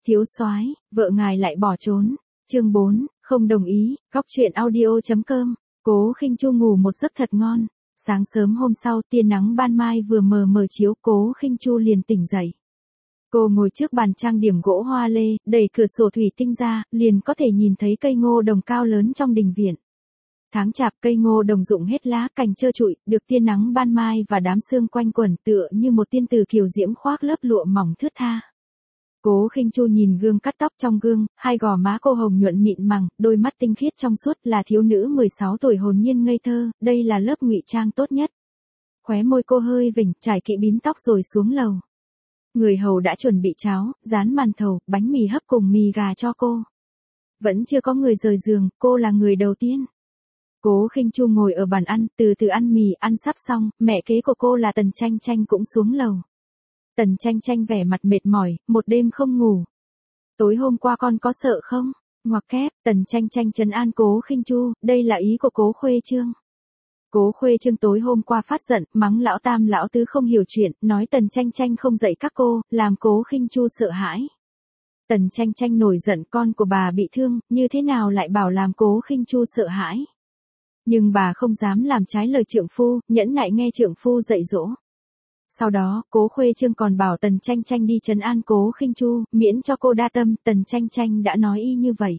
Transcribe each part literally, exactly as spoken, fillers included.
Thiếu soái, vợ ngài lại bỏ trốn. Chương bốn, không đồng ý. Góc truyện audio chấm com. Cố Khinh Chu ngủ một giấc thật ngon. Sáng sớm hôm sau, tia nắng ban mai vừa mờ mờ chiếu, Cố Khinh Chu liền tỉnh dậy. Cô ngồi trước bàn trang điểm gỗ hoa lê, đẩy cửa sổ thủy tinh ra, liền có thể nhìn thấy cây ngô đồng cao lớn trong đình viện. Tháng chạp, cây ngô đồng rụng hết lá, cành trơ trụi, được tia nắng ban mai và đám sương quanh quẩn, tựa như một tiên tử kiều diễm khoác lớp lụa mỏng thướt tha. Cố Khinh Chu nhìn gương cắt tóc trong gương, hai gò má cô hồng nhuận mịn màng, đôi mắt tinh khiết trong suốt, là thiếu nữ mười sáu tuổi hồn nhiên ngây thơ, đây là lớp ngụy trang tốt nhất. Khóe môi cô hơi vểnh, trải kỹ bím tóc rồi xuống lầu. Người hầu đã chuẩn bị cháo, rán màn thầu, bánh mì hấp cùng mì gà cho cô. Vẫn chưa có người rời giường, cô là người đầu tiên. Cố Khinh Chu ngồi ở bàn ăn, từ từ ăn mì, ăn sắp xong, mẹ kế của cô là Tần Tranh Tranh cũng xuống lầu. Tần Tranh Tranh vẻ mặt mệt mỏi, một đêm không ngủ. Tối hôm qua con có sợ không? Ngoặc kép, Tần Tranh Tranh trấn an Cố Khinh Chu, đây là ý của Cố Khuê Trương. Cố Khuê Trương tối hôm qua phát giận, mắng lão tam lão tứ không hiểu chuyện, nói Tần Tranh Tranh không dạy các cô, làm Cố Khinh Chu sợ hãi. Tần Tranh Tranh nổi giận, con của bà bị thương, như thế nào lại bảo làm Cố Khinh Chu sợ hãi? Nhưng bà không dám làm trái lời trượng phu, nhẫn nại nghe trượng phu dạy dỗ. Sau đó, Cố Khuê Trương còn bảo Tần Tranh Tranh đi trấn an Cố Khinh Chu, miễn cho cô đa tâm, Tần Tranh Tranh đã nói y như vậy.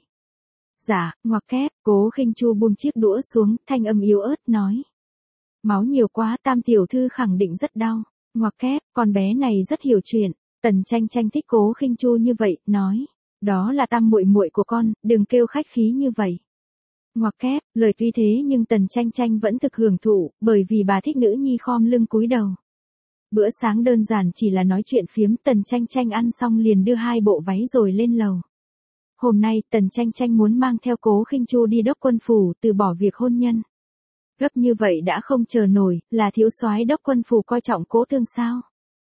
Dạ, ngoặc kép, Cố Khinh Chu buông chiếc đũa xuống, thanh âm yếu ớt nói. Máu nhiều quá, tam tiểu thư khẳng định rất đau. Ngoặc kép, con bé này rất hiểu chuyện. Tần Tranh Tranh thích Cố Khinh Chu như vậy, nói. Đó là tam muội muội của con, đừng kêu khách khí như vậy. Ngoặc kép, lời tuy thế nhưng Tần Tranh Tranh vẫn thực hưởng thụ, bởi vì bà thích nữ nhi khom lưng cúi đầu. Bữa sáng đơn giản chỉ là nói chuyện phiếm, Tần Tranh Tranh ăn xong liền đưa hai bộ váy rồi lên lầu. Hôm nay, Tần Tranh Tranh muốn mang theo Cố Khinh Chu đi Đốc Quân Phủ, từ bỏ việc hôn nhân. Gấp như vậy đã không chờ nổi, là thiếu soái Đốc Quân Phủ coi trọng Cố Thương sao?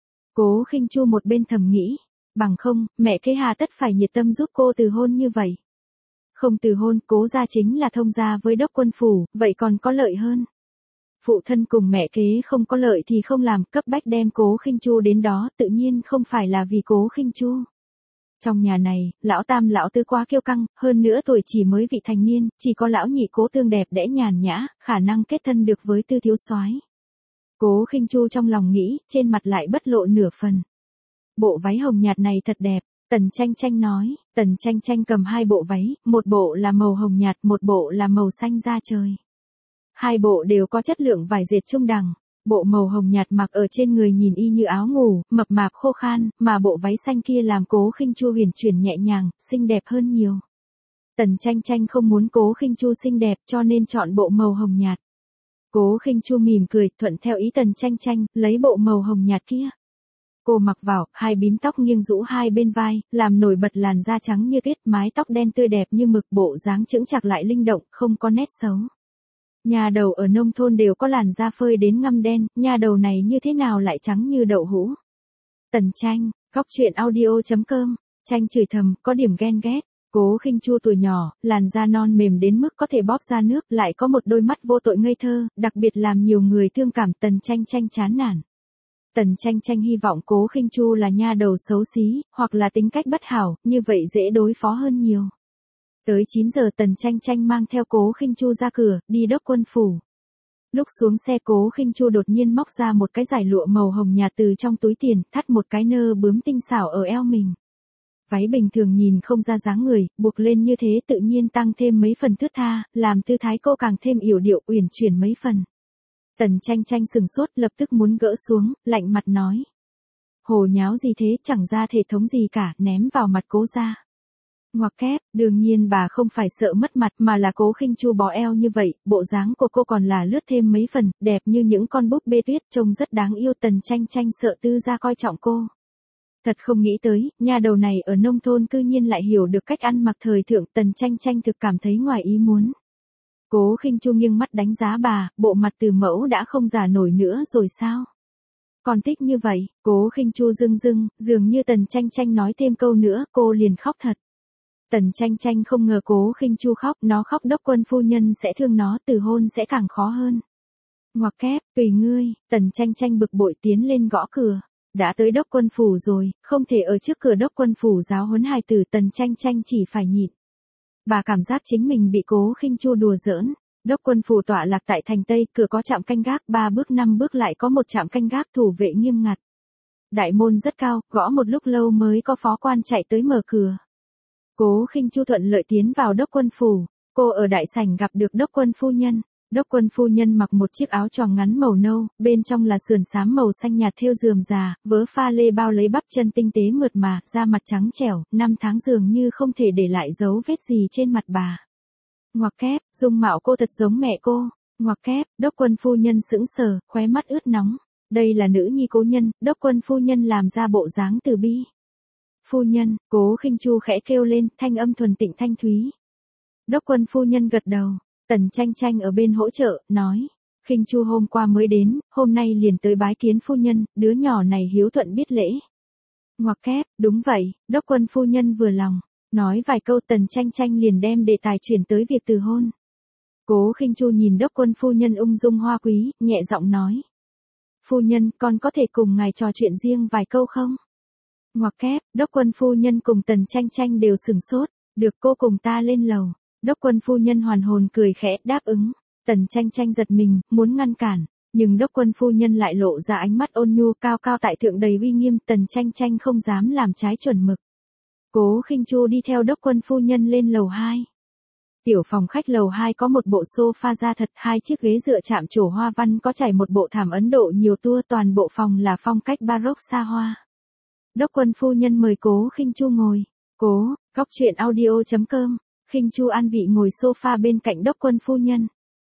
Cố Khinh Chu một bên thầm nghĩ, bằng không, mẹ kế hà tất phải nhiệt tâm giúp cô từ hôn như vậy. Không từ hôn, Cố gia chính là thông gia với Đốc Quân Phủ, vậy còn có lợi hơn. Phụ thân cùng mẹ kế không có lợi thì không làm, cấp bách đem Cố Khinh Chu đến đó, tự nhiên không phải là vì Cố Khinh Chu. Trong nhà này, lão tam lão tứ quá kiêu căng, hơn nữa tuổi chỉ mới vị thành niên, chỉ có lão nhị Cố Tương đẹp đẽ nhàn nhã, khả năng kết thân được với Tư thiếu soái. Cố Khinh Chu trong lòng nghĩ, trên mặt lại bất lộ nửa phần. Bộ váy hồng nhạt này thật đẹp. Tần Tranh Tranh nói, Tần Tranh Tranh cầm hai bộ váy, một bộ là màu hồng nhạt, một bộ là màu xanh da trời. Hai bộ đều có chất lượng vải dệt trung đẳng, bộ màu hồng nhạt mặc ở trên người nhìn y như áo ngủ, mập mạp khô khan, mà bộ váy xanh kia làm Cố Khinh Chu huyền chuyển nhẹ nhàng, xinh đẹp hơn nhiều. Tần Tranh Tranh không muốn Cố Khinh Chu xinh đẹp cho nên chọn bộ màu hồng nhạt. Cố Khinh Chu mỉm cười, thuận theo ý Tần Tranh Tranh, lấy bộ màu hồng nhạt kia. Cô mặc vào, hai bím tóc nghiêng rũ hai bên vai, làm nổi bật làn da trắng như tuyết, mái tóc đen tươi đẹp như mực, bộ dáng chững chạc lại linh động, không có nét xấu. Nhà đầu ở nông thôn đều có làn da phơi đến ngăm đen, nhà đầu này như thế nào lại trắng như đậu hũ. Tần Tranh, góc truyện audio chấm com, Tranh chửi thầm, có điểm ghen ghét. Cố Khinh Chu tuổi nhỏ, làn da non mềm đến mức có thể bóp ra nước, lại có một đôi mắt vô tội ngây thơ, đặc biệt làm nhiều người thương cảm. Tần Tranh Tranh chán nản. Tần Tranh Tranh hy vọng Cố Khinh Chu là nha đầu xấu xí, hoặc là tính cách bất hảo, như vậy dễ đối phó hơn nhiều. Tới chín giờ Tần Tranh Tranh mang theo Cố Khinh Chu ra cửa, đi Đốc Quân Phủ. Lúc xuống xe Cố Khinh Chu đột nhiên móc ra một cái dải lụa màu hồng nhạt từ trong túi tiền, thắt một cái nơ bướm tinh xảo ở eo mình. Váy bình thường nhìn không ra dáng người, buộc lên như thế tự nhiên tăng thêm mấy phần thướt tha, làm tư thái cô càng thêm yểu điệu uyển chuyển mấy phần. Tần Tranh Tranh sừng sốt, lập tức muốn gỡ xuống, lạnh mặt nói. Hồ nháo gì thế, chẳng ra thể thống gì cả, ném vào mặt Cố gia. Ngoặc kép, đương nhiên bà không phải sợ mất mặt mà là Cố Khinh Chu bó eo như vậy, bộ dáng của cô còn là lướt thêm mấy phần, đẹp như những con búp bê tuyết, trông rất đáng yêu. Tần Tranh Tranh sợ tư gia coi trọng cô. Thật không nghĩ tới, nhà đầu này ở nông thôn cư nhiên lại hiểu được cách ăn mặc thời thượng. Tần Tranh Tranh thực cảm thấy ngoài ý muốn. Cố Khinh Chu nghiêng mắt đánh giá bà, bộ mặt từ mẫu đã không giả nổi nữa rồi sao? Còn thích như vậy, Cố Khinh Chu rưng rưng, dường như Tần Tranh Tranh nói thêm câu nữa, cô liền khóc thật. Tần Tranh Tranh không ngờ Cố Khinh Chu khóc, nó khóc Đốc Quân phu nhân sẽ thương nó, từ hôn sẽ càng khó hơn. Ngoặc kép, tùy ngươi. Tần Tranh Tranh bực bội tiến lên gõ cửa. Đã tới đốc quân phủ rồi, không thể ở trước cửa đốc quân phủ giáo huấn hài tử. Tần Tranh Tranh chỉ phải nhịn. Bà cảm giác chính mình bị Cố Khinh Chu đùa giỡn. Đốc quân phủ tọa lạc tại thành Tây, cửa có trạm canh gác, ba bước năm bước lại có một trạm canh gác thủ vệ nghiêm ngặt. Đại môn rất cao, gõ một lúc lâu mới có phó quan chạy tới mở cửa. Cố Khinh Chu thuận lợi tiến vào đốc quân phủ. Cô ở đại sảnh gặp được đốc quân phu nhân. Đốc quân phu nhân mặc một chiếc áo choàng ngắn màu nâu, bên trong là sườn xám màu xanh nhạt thêu rườm rà, vớ pha lê bao lấy bắp chân tinh tế mượt mà, da mặt trắng trẻo, năm tháng dường như không thể để lại dấu vết gì trên mặt bà. Ngoặc kép, dung mạo cô thật giống mẹ cô. Ngoặc kép, đốc quân phu nhân sững sờ, khóe mắt ướt nóng. Đây là nữ nhi cố nhân, đốc quân phu nhân làm ra bộ dáng từ bi. Phu nhân, Cố Khinh Chu khẽ kêu lên, thanh âm thuần tịnh thanh thúy. Đốc quân phu nhân gật đầu. Tần Tranh Tranh ở bên hỗ trợ, nói. Khinh Chu hôm qua mới đến, hôm nay liền tới bái kiến phu nhân, đứa nhỏ này hiếu thuận biết lễ. Ngoặc kép, đúng vậy, đốc quân phu nhân vừa lòng. Nói vài câu Tần Tranh Tranh liền đem đề tài chuyển tới việc từ hôn. Cố Khinh Chu nhìn đốc quân phu nhân ung dung hoa quý, nhẹ giọng nói. Phu nhân, con có thể cùng ngài trò chuyện riêng vài câu không? Ngoặc kép, đốc quân phu nhân cùng Tần Tranh Tranh đều sửng sốt. Được, cô cùng ta lên lầu. Đốc quân phu nhân hoàn hồn cười khẽ đáp ứng. Tần Tranh Tranh giật mình, muốn ngăn cản. Nhưng đốc quân phu nhân lại lộ ra ánh mắt ôn nhu cao cao tại thượng đầy uy nghiêm. Tần Tranh Tranh không dám làm trái chuẩn mực. Cố Khinh Chu đi theo đốc quân phu nhân lên lầu hai. Tiểu phòng khách lầu hai có một bộ sofa da thật, hai chiếc ghế dựa chạm trổ hoa văn có trải một bộ thảm Ấn Độ nhiều tua, toàn bộ phòng là phong cách baroque xa hoa. Đốc quân phu nhân mời Cố Khinh Chu ngồi. Cố, góc truyện audio chấm com. Khinh Chu an vị ngồi sofa bên cạnh đốc quân phu nhân.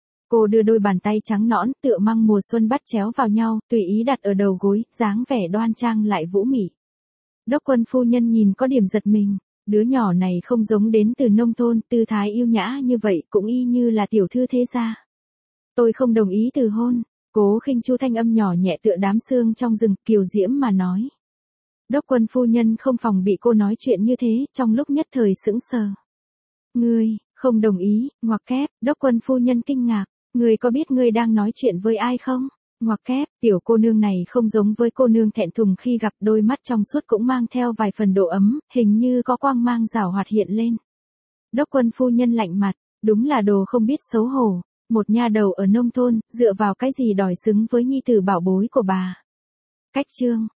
Cô đưa đôi bàn tay trắng nõn tựa măng mùa xuân bắt chéo vào nhau, tùy ý đặt ở đầu gối, dáng vẻ đoan trang lại vũ mị. Đốc quân phu nhân nhìn có điểm giật mình. Đứa nhỏ này không giống đến từ nông thôn, tư thái yêu nhã như vậy, cũng y như là tiểu thư thế gia. Tôi không đồng ý từ hôn. Cố Khinh Chu thanh âm nhỏ nhẹ tựa đám sương trong rừng, kiều diễm mà nói. Đốc quân phu nhân không phòng bị cô nói chuyện như thế, trong lúc nhất thời sững sờ. Ngươi, không đồng ý, ngoặc kép, đốc quân phu nhân kinh ngạc. Ngươi có biết ngươi đang nói chuyện với ai không? Ngoặc kép, tiểu cô nương này không giống với cô nương thẹn thùng khi gặp, đôi mắt trong suốt cũng mang theo vài phần độ ấm, hình như có quang mang rảo hoạt hiện lên. Đốc quân phu nhân lạnh mặt, đúng là đồ không biết xấu hổ. Một nha đầu ở nông thôn, dựa vào cái gì đòi xứng với nhi tử bảo bối của bà. Cách chương.